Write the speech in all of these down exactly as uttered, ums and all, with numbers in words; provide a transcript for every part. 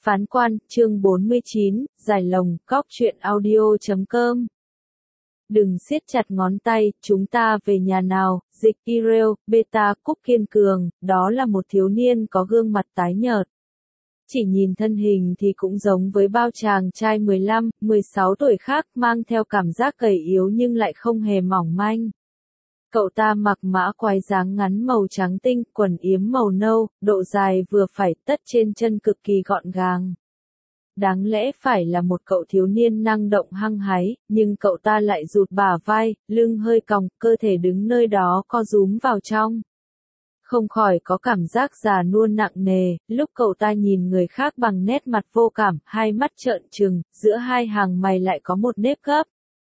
Phán quan, chương bốn mươi chín, Giải lồng, cóc truyện audio chấm com. Đừng siết chặt ngón tay, chúng ta về nhà nào, dịch Irel, beta, cúc kiên cường, đó là một thiếu niên có gương mặt tái nhợt. Chỉ nhìn thân hình thì cũng giống với bao chàng trai mười lăm, mười sáu tuổi khác, mang theo cảm giác gầy yếu nhưng lại không hề mỏng manh. Cậu ta mặc mã quái dáng ngắn màu trắng tinh, quần yếm màu nâu, độ dài vừa phải, tất trên chân cực kỳ gọn gàng. Đáng lẽ phải là một cậu thiếu niên năng động hăng hái, nhưng cậu ta lại rụt bả vai, lưng hơi còng, cơ thể đứng nơi đó co rúm vào trong. Không khỏi có cảm giác già nua nặng nề, lúc cậu ta nhìn người khác bằng nét mặt vô cảm, hai mắt trợn trừng, giữa hai hàng mày lại có một nếp gấp.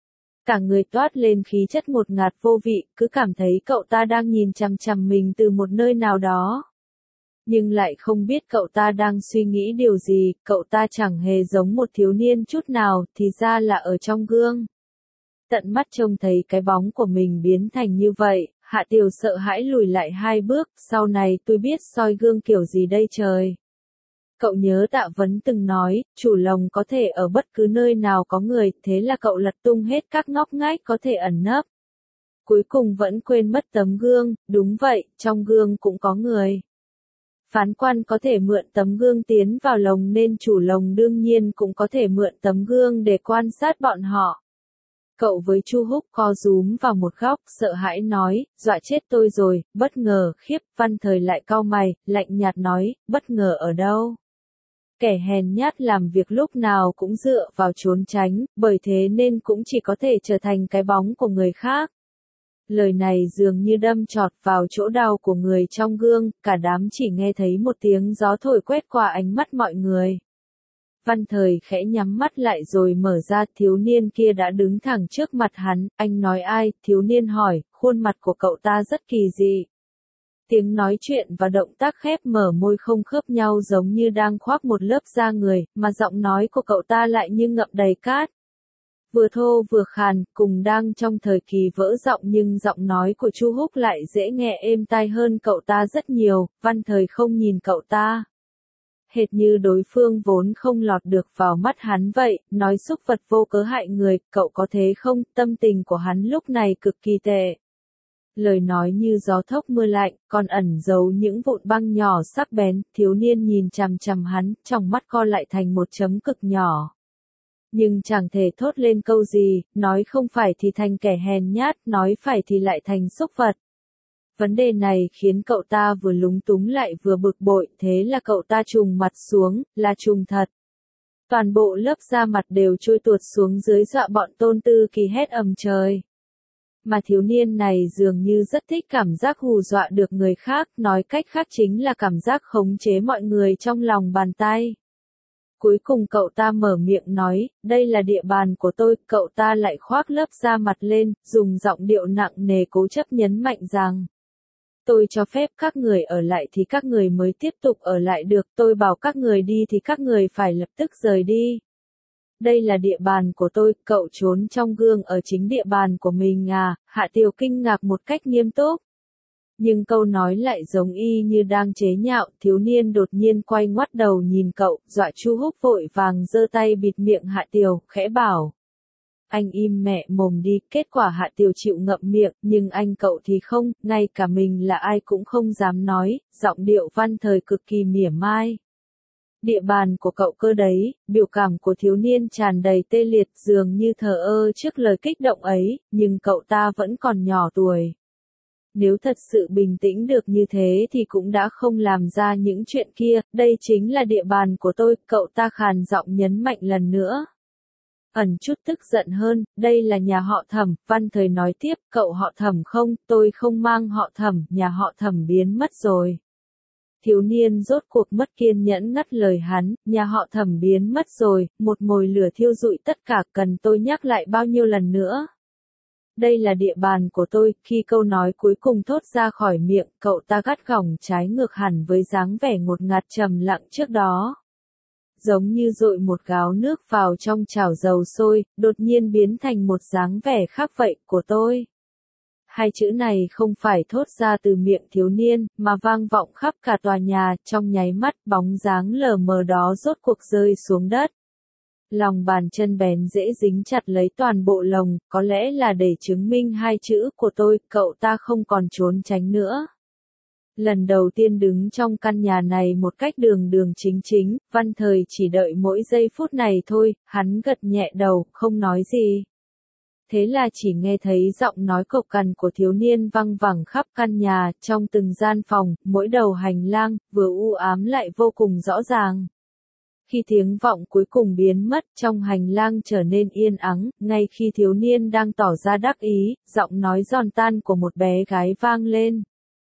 Cả người toát lên khí chất ngột ngạt vô vị, cứ cảm thấy cậu ta đang nhìn chằm chằm mình từ một nơi nào đó. Nhưng lại không biết cậu ta đang suy nghĩ điều gì, cậu ta chẳng hề giống một thiếu niên chút nào, thì ra là ở trong gương. Tận mắt trông thấy cái bóng của mình biến thành như vậy, Hạ Tiều sợ hãi lùi lại hai bước, sau này tôi biết soi gương kiểu gì đây trời. Cậu nhớ Tạ Vấn từng nói, chủ lồng có thể ở bất cứ nơi nào có người, thế là cậu lật tung hết các ngóc ngách có thể ẩn nấp. Cuối cùng vẫn quên mất tấm gương, đúng vậy, trong gương cũng có người. Phán quan có thể mượn tấm gương tiến vào lồng nên chủ lồng đương nhiên cũng có thể mượn tấm gương để quan sát bọn họ. Cậu với Chu Húc co rúm vào một góc, sợ hãi nói, dọa chết tôi rồi, bất ngờ, khiếp, Văn Thời lại cau mày, lạnh nhạt nói, bất ngờ ở đâu? Kẻ hèn nhát làm việc lúc nào cũng dựa vào trốn tránh, bởi thế nên cũng chỉ có thể trở thành cái bóng của người khác. Lời này dường như đâm chọt vào chỗ đau của người trong gương, cả đám chỉ nghe thấy một tiếng gió thổi quét qua ánh mắt mọi người. Văn Thời khẽ nhắm mắt lại rồi mở ra, thiếu niên kia đã đứng thẳng trước mặt hắn, anh nói ai, thiếu niên hỏi, khuôn mặt của cậu ta rất kỳ dị. Tiếng nói chuyện và động tác khép mở môi không khớp nhau giống như đang khoác một lớp da người, mà giọng nói của cậu ta lại như ngậm đầy cát. Vừa thô vừa khàn, cùng đang trong thời kỳ vỡ giọng nhưng giọng nói của Chu Húc lại dễ nghe êm tai hơn cậu ta rất nhiều, Văn Thời không nhìn cậu ta. Hệt như đối phương vốn không lọt được vào mắt hắn vậy, nói xúc vật vô cớ hại người, cậu có thế không, tâm tình của hắn lúc này cực kỳ tệ. Lời nói như gió thốc mưa lạnh, còn ẩn giấu những vụn băng nhỏ sắc bén, thiếu niên nhìn chằm chằm hắn, trong mắt co lại thành một chấm cực nhỏ. Nhưng chẳng thể thốt lên câu gì, nói không phải thì thành kẻ hèn nhát, nói phải thì lại thành xúc vật. Vấn đề này khiến cậu ta vừa lúng túng lại vừa bực bội, thế là cậu ta trùng mặt xuống, là trùng thật. Toàn bộ lớp da mặt đều trôi tuột xuống dưới dọa bọn Tôn Tư Kỳ hét ầm trời. Mà thiếu niên này dường như rất thích cảm giác hù dọa được người khác, nói cách khác chính là cảm giác khống chế mọi người trong lòng bàn tay. Cuối cùng cậu ta mở miệng nói, đây là địa bàn của tôi, cậu ta lại khoác lớp da mặt lên, dùng giọng điệu nặng nề cố chấp nhấn mạnh rằng. Tôi cho phép các người ở lại thì các người mới tiếp tục ở lại được, tôi bảo các người đi thì các người phải lập tức rời đi. Đây là địa bàn của tôi, cậu trốn trong gương ở chính địa bàn của mình à, Hạ Tiều kinh ngạc một cách nghiêm túc. Nhưng câu nói lại giống y như đang chế nhạo, thiếu niên đột nhiên quay ngoắt đầu nhìn cậu, dọa Chu Húc vội vàng giơ tay bịt miệng Hạ Tiều, khẽ bảo. Anh im mẹ mồm đi, kết quả Hạ Tiều chịu ngậm miệng, nhưng anh cậu thì không, ngay cả mình là ai cũng không dám nói, giọng điệu Văn Thời cực kỳ mỉa mai. Địa bàn của cậu cơ đấy, biểu cảm của thiếu niên tràn đầy tê liệt dường như thờ ơ trước lời kích động ấy, nhưng cậu ta vẫn còn nhỏ tuổi. Nếu thật sự bình tĩnh được như thế thì cũng đã không làm ra những chuyện kia, đây chính là địa bàn của tôi, cậu ta khàn giọng nhấn mạnh lần nữa. Ẩn chút tức giận hơn, đây là nhà họ Thẩm, Văn Thời nói tiếp, cậu họ Thẩm không, tôi không mang họ Thẩm, nhà họ Thẩm biến mất rồi. Thiếu niên rốt cuộc mất kiên nhẫn ngắt lời hắn, nhà họ Thẩm biến mất rồi, một mồi lửa thiêu rụi tất cả, cần tôi nhắc lại bao nhiêu lần nữa. Đây là địa bàn của tôi, khi câu nói cuối cùng thốt ra khỏi miệng, cậu ta gắt gỏng trái ngược hẳn với dáng vẻ ngột ngạt trầm lặng trước đó. Giống như dội một gáo nước vào trong chảo dầu sôi, đột nhiên biến thành một dáng vẻ khác vậy, của tôi. Hai chữ này không phải thốt ra từ miệng thiếu niên, mà vang vọng khắp cả tòa nhà, trong nháy mắt bóng dáng lờ mờ đó rốt cuộc rơi xuống đất. Lòng bàn chân bén dễ dính chặt lấy toàn bộ lồng, có lẽ là để chứng minh hai chữ của tôi, cậu ta không còn trốn tránh nữa. Lần đầu tiên đứng trong căn nhà này một cách đường đường chính chính, Văn Thời chỉ đợi mỗi giây phút này thôi, hắn gật nhẹ đầu, không nói gì. Thế là chỉ nghe thấy giọng nói cộc cằn của thiếu niên văng vẳng khắp căn nhà, trong từng gian phòng, mỗi đầu hành lang, vừa u ám lại vô cùng rõ ràng. Khi tiếng vọng cuối cùng biến mất, trong hành lang trở nên yên ắng, ngay khi thiếu niên đang tỏ ra đắc ý, giọng nói giòn tan của một bé gái vang lên.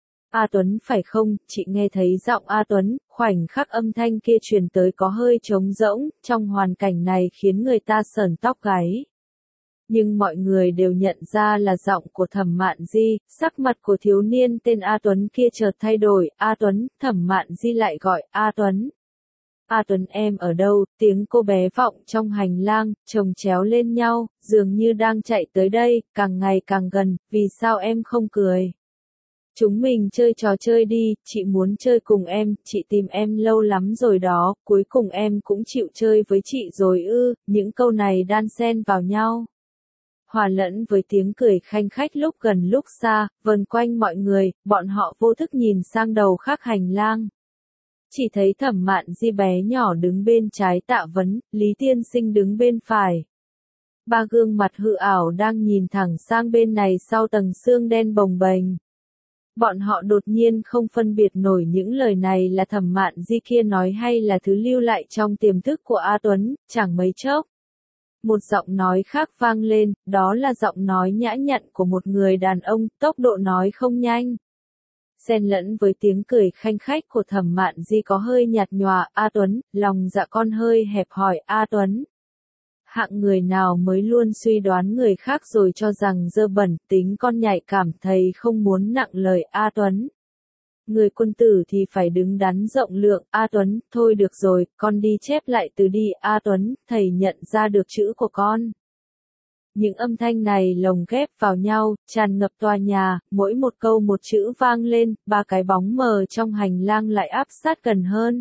A Tuấn phải không, chị nghe thấy giọng A Tuấn, khoảnh khắc âm thanh kia truyền tới có hơi trống rỗng, trong hoàn cảnh này khiến người ta sởn tóc gáy. Nhưng mọi người đều nhận ra là giọng của Thẩm Mạn Di, sắc mặt của thiếu niên tên A Tuấn kia chợt thay đổi, A Tuấn, Thẩm Mạn Di lại gọi, A Tuấn. A Tuấn em ở đâu, tiếng cô bé vọng trong hành lang, chồng chéo lên nhau, dường như đang chạy tới đây, càng ngày càng gần, vì sao em không cười? Chúng mình chơi trò chơi đi, chị muốn chơi cùng em, chị tìm em lâu lắm rồi đó, cuối cùng em cũng chịu chơi với chị rồi ư, những câu này đan xen vào nhau. Hòa lẫn với tiếng cười khanh khách lúc gần lúc xa, vần quanh mọi người, bọn họ vô thức nhìn sang đầu khác hành lang. Chỉ thấy Thẩm Mạn Di bé nhỏ đứng bên trái Tạ Vấn, Lý Tiên Sinh đứng bên phải. Ba gương mặt hư ảo đang nhìn thẳng sang bên này sau tầng xương đen bồng bềnh. Bọn họ đột nhiên không phân biệt nổi những lời này là Thẩm Mạn Di kia nói hay là thứ lưu lại trong tiềm thức của A Tuấn, chẳng mấy chốc. Một giọng nói khác vang lên, đó là giọng nói nhã nhặn của một người đàn ông, tốc độ nói không nhanh. Xen lẫn với tiếng cười khanh khách của Thẩm Mạn Di có hơi nhạt nhòa, A Tuấn, lòng dạ con hơi hẹp hòi, A Tuấn. Hạng người nào mới luôn suy đoán người khác rồi cho rằng dơ bẩn, tính con nhạy cảm, thầy không muốn nặng lời, A Tuấn. Người quân tử thì phải đứng đắn rộng lượng, A Tuấn, thôi được rồi, con đi chép lại từ đi, A Tuấn, thầy nhận ra được chữ của con. Những âm thanh này lồng ghép vào nhau, tràn ngập tòa nhà, mỗi một câu một chữ vang lên, ba cái bóng mờ trong hành lang lại áp sát gần hơn.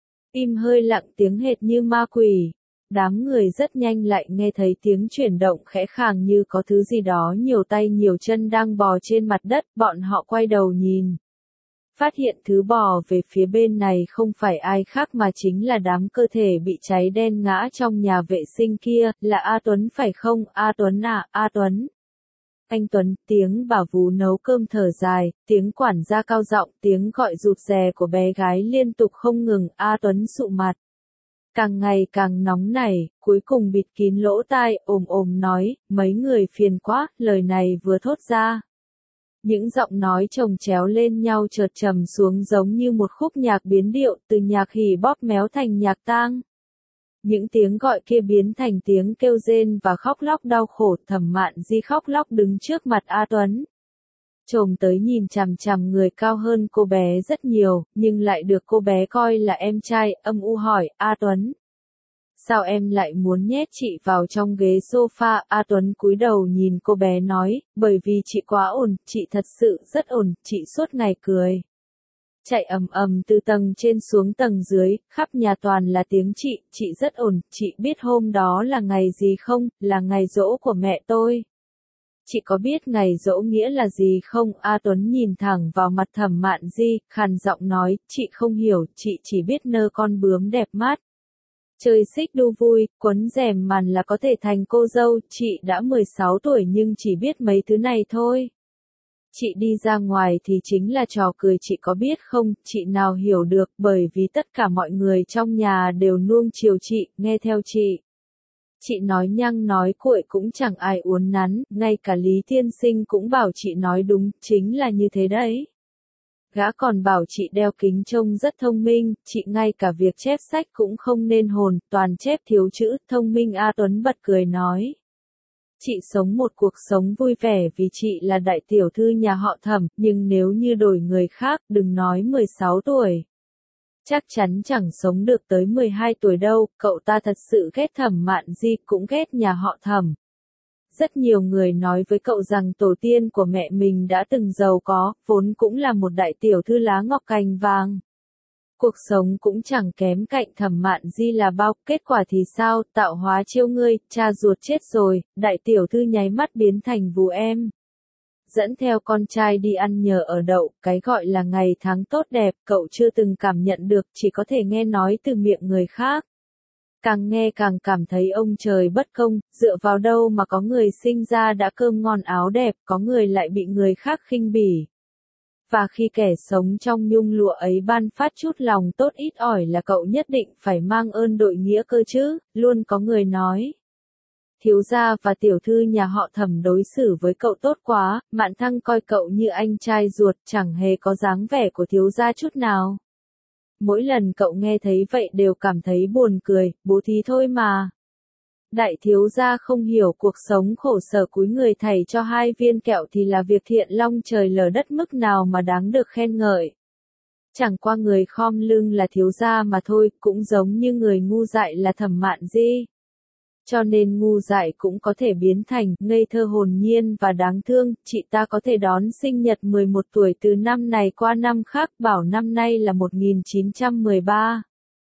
Im hơi lặng tiếng hệt như ma quỷ. Đám người rất nhanh lại nghe thấy tiếng chuyển động khẽ khàng như có thứ gì đó nhiều tay nhiều chân đang bò trên mặt đất, bọn họ quay đầu nhìn. Phát hiện thứ bò về phía bên này không phải ai khác mà chính là đám cơ thể bị cháy đen ngã trong nhà vệ sinh kia, là A Tuấn phải không, A Tuấn à, A Tuấn. Anh Tuấn, tiếng bà vú nấu cơm thở dài, tiếng quản gia cao giọng, tiếng gọi rụt rè của bé gái liên tục không ngừng, A Tuấn sụ mặt. Càng ngày càng nóng nảy, cuối cùng bịt kín lỗ tai, ồm ồm nói, mấy người phiền quá, lời này vừa thốt ra. Những giọng nói chồng chéo lên nhau chợt trầm xuống giống như một khúc nhạc biến điệu, từ nhạc hỉ bóp méo thành nhạc tang. Những tiếng gọi kia biến thành tiếng kêu rên và khóc lóc đau khổ, Thẩm Mạn Di khóc lóc đứng trước mặt A Tuấn. Trồm tới nhìn chằm chằm người cao hơn cô bé rất nhiều, nhưng lại được cô bé coi là em trai, âm u hỏi, A Tuấn. Sao em lại muốn nhét chị vào trong ghế sofa? A Tuấn cúi đầu nhìn cô bé nói, bởi vì chị quá ổn, chị thật sự rất ổn, chị suốt ngày cười. Chạy ầm ầm từ tầng trên xuống tầng dưới, khắp nhà toàn là tiếng chị, chị rất ổn, chị biết hôm đó là ngày gì không, là ngày giỗ của mẹ tôi. Chị có biết ngày giỗ nghĩa là gì không? A Tuấn nhìn thẳng vào mặt Thẩm Mạn Di, khàn giọng nói, chị không hiểu, chị chỉ biết nơ con bướm đẹp mắt. Chơi xích đu vui, quấn rèm màn là có thể thành cô dâu, chị đã mười sáu tuổi nhưng chỉ biết mấy thứ này thôi. Chị đi ra ngoài thì chính là trò cười, chị có biết không, chị nào hiểu được, bởi vì tất cả mọi người trong nhà đều nuông chiều chị, nghe theo chị. Chị nói nhăng nói cuội cũng chẳng ai uốn nắn, ngay cả Lý Tiên Sinh cũng bảo chị nói đúng, chính là như thế đấy. Gã còn bảo chị đeo kính trông rất thông minh, chị ngay cả việc chép sách cũng không nên hồn, toàn chép thiếu chữ, thông minh. A Tuấn bật cười nói. Chị sống một cuộc sống vui vẻ vì chị là đại tiểu thư nhà họ Thẩm, nhưng nếu như đổi người khác, đừng nói mười sáu tuổi. Chắc chắn chẳng sống được tới mười hai tuổi đâu, cậu ta thật sự ghét Thẩm Mạn Di, cũng ghét nhà họ Thẩm. rất nhiều người nói với cậu rằng tổ tiên của mẹ mình đã từng giàu có, vốn cũng là một đại tiểu thư lá ngọc cành vàng. Cuộc sống cũng chẳng kém cạnh Thẩm Mạn Di là bao, kết quả thì sao, tạo hóa trêu ngươi, cha ruột chết rồi, đại tiểu thư nháy mắt biến thành vú em. Dẫn theo con trai đi ăn nhờ ở đậu, cái gọi là ngày tháng tốt đẹp, cậu chưa từng cảm nhận được, chỉ có thể nghe nói từ miệng người khác. Càng nghe càng cảm thấy ông trời bất công, dựa vào đâu mà có người sinh ra đã cơm ngon áo đẹp, có người lại bị người khác khinh bỉ. Và khi kẻ sống trong nhung lụa ấy ban phát chút lòng tốt ít ỏi là cậu nhất định phải mang ơn đội nghĩa cơ chứ, luôn có người nói. Thiếu gia và tiểu thư nhà họ Thẩm đối xử với cậu tốt quá, Mạn Thăng coi cậu như anh trai ruột, chẳng hề có dáng vẻ của thiếu gia chút nào. Mỗi lần cậu nghe thấy vậy đều cảm thấy buồn cười, bố thí thôi mà. Đại thiếu gia không hiểu cuộc sống khổ sở cúi người thầy cho hai viên kẹo thì là việc thiện long trời lở đất mức nào mà đáng được khen ngợi. Chẳng qua người khom lưng là thiếu gia mà thôi, cũng giống như người ngu dại là Thẩm Mạn Di. Cho nên ngu dại cũng có thể biến thành ngây thơ hồn nhiên và đáng thương, chị ta có thể đón sinh nhật mười một tuổi từ năm này qua năm khác, bảo năm nay là một nghìn chín trăm mười ba.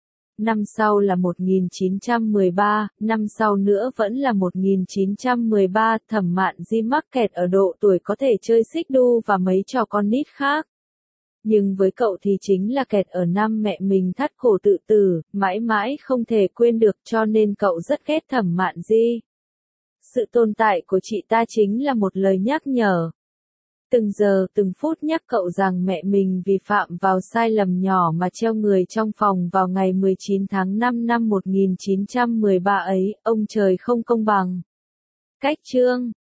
Năm sau là một nghìn chín trăm mười ba, năm sau nữa vẫn là một nghìn chín trăm mười ba, Thẩm Mạn Di mắc kẹt ở độ tuổi có thể chơi xích đu và mấy trò con nít khác. Nhưng với cậu thì chính là kẹt ở năm mẹ mình thắt cổ tự tử, mãi mãi không thể quên được, cho nên cậu rất ghét Thẩm Mạn Di. Sự tồn tại của chị ta chính là một lời nhắc nhở. Từng giờ, từng phút nhắc cậu rằng mẹ mình vì phạm vào sai lầm nhỏ mà treo người trong phòng vào ngày mười chín tháng năm năm một nghìn chín trăm mười ba ấy, ông trời không công bằng. Cách chương